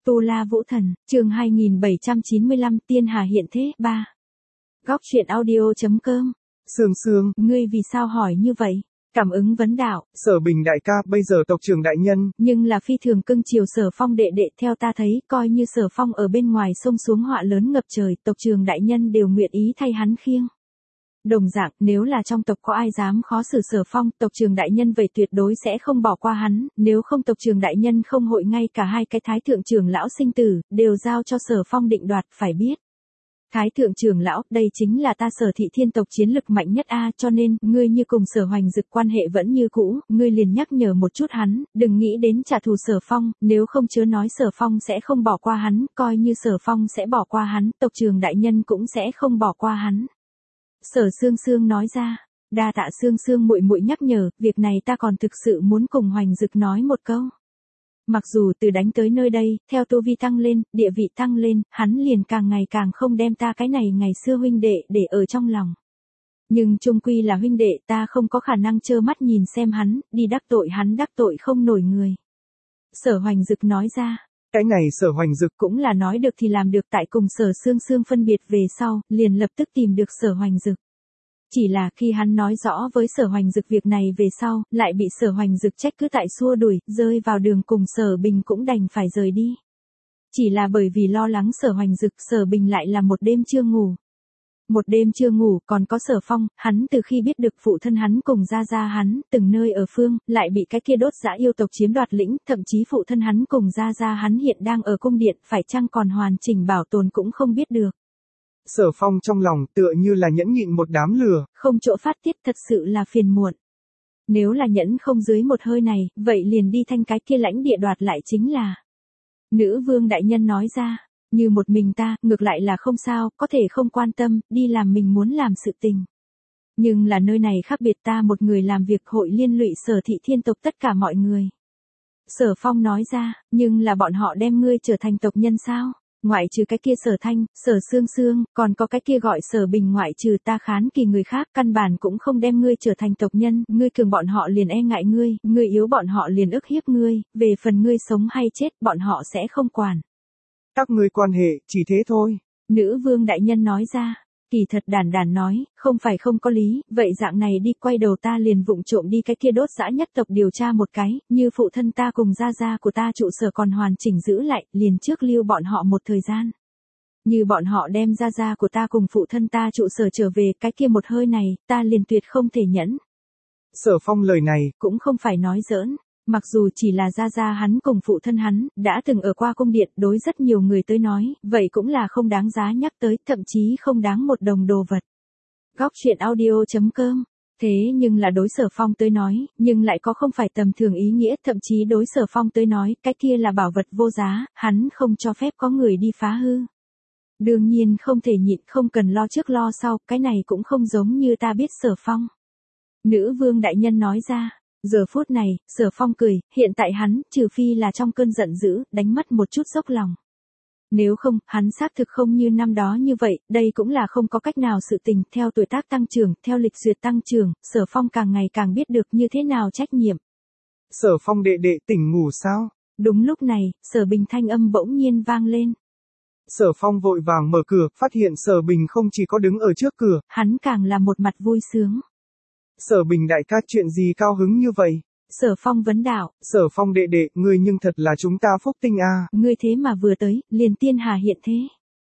Tu La Vũ Thần, chương 2795 Tiên Hà hiện thế 3. Góc truyện audio.com. Sương Sương, Ngươi vì sao hỏi như vậy? Cảm ứng vấn đạo. Sở Bình đại ca bây giờ tộc trưởng đại nhân. Nhưng là phi thường cưng chiều Sở Phong đệ đệ, theo ta thấy, coi như Sở Phong ở bên ngoài sông xuống họa lớn ngập trời, tộc trưởng đại nhân đều nguyện ý thay hắn khiêng. Đồng dạng, nếu là trong tộc có ai dám khó xử Sở Phong, tộc trưởng đại nhân vậy tuyệt đối sẽ không bỏ qua hắn, nếu không tộc trưởng đại nhân không hội ngay cả hai cái thái thượng trưởng lão sinh tử, đều giao cho Sở Phong định đoạt, phải biết. Thái thượng trưởng lão, đây chính là ta Sở thị thiên tộc chiến lực mạnh nhất a, cho nên, ngươi như cùng Sở Hoành Dực quan hệ vẫn như cũ, ngươi liền nhắc nhở một chút hắn, đừng nghĩ đến trả thù Sở Phong, nếu không chớ nói Sở Phong sẽ không bỏ qua hắn, coi như Sở Phong sẽ bỏ qua hắn, tộc trưởng đại nhân cũng sẽ không bỏ qua hắn. Sở Sương Sương nói ra, đa tạ Sương Sương muội muội nhắc nhở, việc này ta còn thực sự muốn cùng Hoành Dực nói một câu. Mặc dù từ đánh tới nơi đây, theo tu vi tăng lên, địa vị tăng lên, hắn liền càng ngày càng không đem ta cái này ngày xưa huynh đệ để ở trong lòng. Nhưng chung quy là huynh đệ, ta không có khả năng trơ mắt nhìn xem hắn, đi đắc tội hắn đắc tội không nổi người. Sở Hoành Dực nói ra. Cái này Sở Hoành Dực cũng là nói được thì làm được, tại cùng Sở Sương Sương phân biệt về sau, liền lập tức tìm được Sở Hoành Dực. Chỉ là khi hắn nói rõ với Sở Hoành Dực việc này về sau, lại bị Sở Hoành Dực trách cứ tại xua đuổi, rơi vào đường cùng Sở Bình cũng đành phải rời đi. Chỉ là bởi vì lo lắng Sở Hoành Dực, Sở Bình lại là một đêm chưa ngủ. Một đêm chưa ngủ, còn có Sở Phong, hắn từ khi biết được phụ thân hắn cùng gia hắn, từng nơi ở phương, lại bị cái kia đốt dã yêu tộc chiếm đoạt lĩnh, thậm chí phụ thân hắn cùng gia hắn hiện đang ở cung điện, phải chăng còn hoàn chỉnh bảo tồn cũng không biết được. Sở Phong trong lòng tựa như là nhẫn nhịn một đám lửa. Không chỗ phát tiết, thật sự là phiền muộn. Nếu là nhẫn không dưới một hơi này, vậy liền đi thanh cái kia lãnh địa đoạt lại chính là. Nữ vương đại nhân nói ra, như một mình ta, ngược lại là không sao, có thể không quan tâm, đi làm mình muốn làm sự tình. Nhưng là nơi này khác biệt, ta một người làm việc hội liên lụy Sở thị thiên tộc tất cả mọi người. Sở Phong nói ra, nhưng là bọn họ đem ngươi trở thành tộc nhân sao? Ngoại trừ cái kia Sở Thanh, Sở Sương Sương, còn có cái kia gọi Sở Bình, ngoại trừ ta Khán Kỳ người khác, căn bản cũng không đem ngươi trở thành tộc nhân, ngươi cường bọn họ liền e ngại ngươi yếu bọn họ liền ức hiếp ngươi, về phần ngươi sống hay chết, bọn họ sẽ không quản. Các ngươi quan hệ, chỉ thế thôi. Nữ vương đại nhân nói ra, kỳ thật đàn nói, không phải không có lý, vậy dạng này đi, quay đầu ta liền vụng trộm đi cái kia đốt dã nhất tộc điều tra một cái, như phụ thân ta cùng gia của ta trụ sở còn hoàn chỉnh giữ lại, liền trước lưu bọn họ một thời gian. Như bọn họ đem gia của ta cùng phụ thân ta trụ sở trở về, cái kia một hơi này, ta liền tuyệt không thể nhẫn. Sở Phong lời này, cũng không phải nói giỡn. Mặc dù chỉ là gia hắn cùng phụ thân hắn, đã từng ở qua cung điện, đối rất nhiều người tới nói, vậy cũng là không đáng giá nhắc tới, thậm chí không đáng một đồng đồ vật. Góc truyện audio.com. Thế nhưng là đối Sở Phong tới nói, nhưng lại có không phải tầm thường ý nghĩa, thậm chí đối Sở Phong tới nói, cái kia là bảo vật vô giá, hắn không cho phép có người đi phá hư. Đương nhiên không thể nhịn, không cần lo trước lo sau, cái này cũng không giống như ta biết Sở Phong. Nữ vương đại nhân nói ra. Giờ phút này, Sở Phong cười, hiện tại hắn, trừ phi là trong cơn giận dữ, đánh mất một chút dốc lòng. Nếu không, hắn xác thực không như năm đó như vậy, đây cũng là không có cách nào sự tình, theo tuổi tác tăng trưởng, theo lịch duyệt tăng trưởng, Sở Phong càng ngày càng biết được như thế nào trách nhiệm. Sở Phong đệ đệ tỉnh ngủ sao? Đúng lúc này, Sở Bình thanh âm bỗng nhiên vang lên. Sở Phong vội vàng mở cửa, phát hiện Sở Bình không chỉ có đứng ở trước cửa, hắn càng là một mặt vui sướng. Sở Bình đại ca, chuyện gì cao hứng như vậy? Sở Phong vấn đạo. Sở Phong đệ đệ, ngươi nhưng thật là chúng ta phúc tinh a. Ngươi thế mà vừa tới, liền Tiên Hà hiện thế.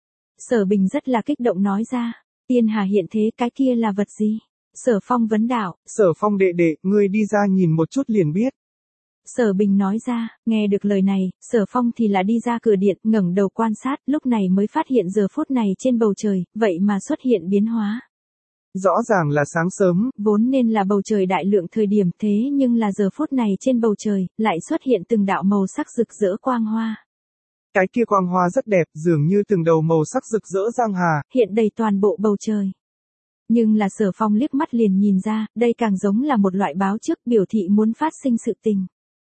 Sở Bình rất là kích động nói ra. Tiên Hà hiện thế, cái kia là vật gì? Sở Phong vấn đạo. Sở Phong đệ đệ, ngươi đi ra nhìn một chút liền biết. Sở Bình nói ra, nghe được lời này, Sở Phong thì là đi ra cửa điện, ngẩng đầu quan sát, lúc này mới phát hiện giờ phút này trên bầu trời, vậy mà xuất hiện biến hóa. Rõ ràng là sáng sớm, vốn nên là bầu trời đại lượng thời điểm, thế nhưng là giờ phút này trên bầu trời, lại xuất hiện từng đạo màu sắc rực rỡ quang hoa. Cái kia quang hoa rất đẹp, dường như từng đầu màu sắc rực rỡ giang hà, hiện đầy toàn bộ bầu trời. Nhưng là Sở Phong liếc mắt liền nhìn ra, đây càng giống là một loại báo trước, biểu thị muốn phát sinh sự tình.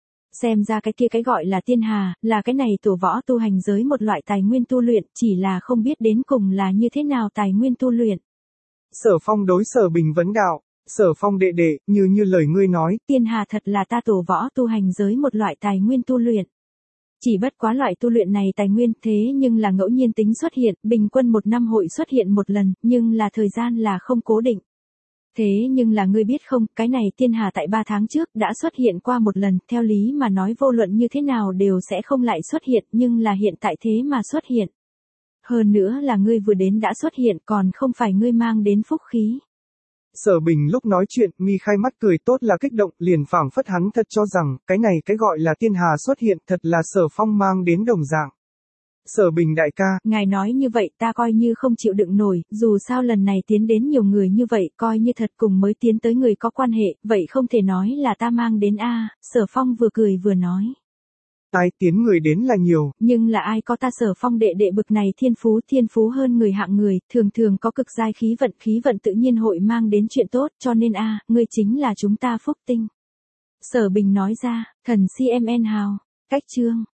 Xem ra cái kia cái gọi là Tiên Hà, là cái này tổ võ tu hành giới một loại tài nguyên tu luyện, chỉ là không biết đến cùng là như thế nào tài nguyên tu luyện. Sở Phong đối Sở Bình vấn đạo, Sở Phong đệ đệ, như lời ngươi nói, Tiên Hà thật là ta tổ võ tu hành giới một loại tài nguyên tu luyện. Chỉ bất quá loại tu luyện này tài nguyên thế nhưng là ngẫu nhiên tính xuất hiện, bình quân một năm hội xuất hiện một lần, nhưng là thời gian là không cố định. Thế nhưng là ngươi biết không, cái này tiên hà tại 3 tháng trước đã xuất hiện qua một lần, theo lý mà nói vô luận như thế nào đều sẽ không lại xuất hiện, nhưng là hiện tại thế mà xuất hiện. Hơn nữa là ngươi vừa đến đã xuất hiện còn không phải ngươi mang đến phúc khí. Sở Bình lúc nói chuyện, mi khai mắt cười tốt là kích động, liền phảng phất hắn thật cho rằng, cái này cái gọi là tiên hà xuất hiện thật là Sở Phong mang đến đồng dạng. Sở Bình đại ca, ngài nói như vậy ta coi như không chịu đựng nổi, dù sao lần này tiến đến nhiều người như vậy, coi như thật cùng mới tiến tới người có quan hệ, vậy không thể nói là ta mang đến a. Sở Phong vừa cười vừa nói. Ai tiến người đến là nhiều, nhưng là ai có ta Sở Phong đệ đệ bực này thiên phú hơn người hạng người, thường thường có cực giai khí vận tự nhiên hội mang đến chuyện tốt, cho nên ngươi chính là chúng ta phúc tinh. Sở Bình nói ra, thần CMN hào, cách chương.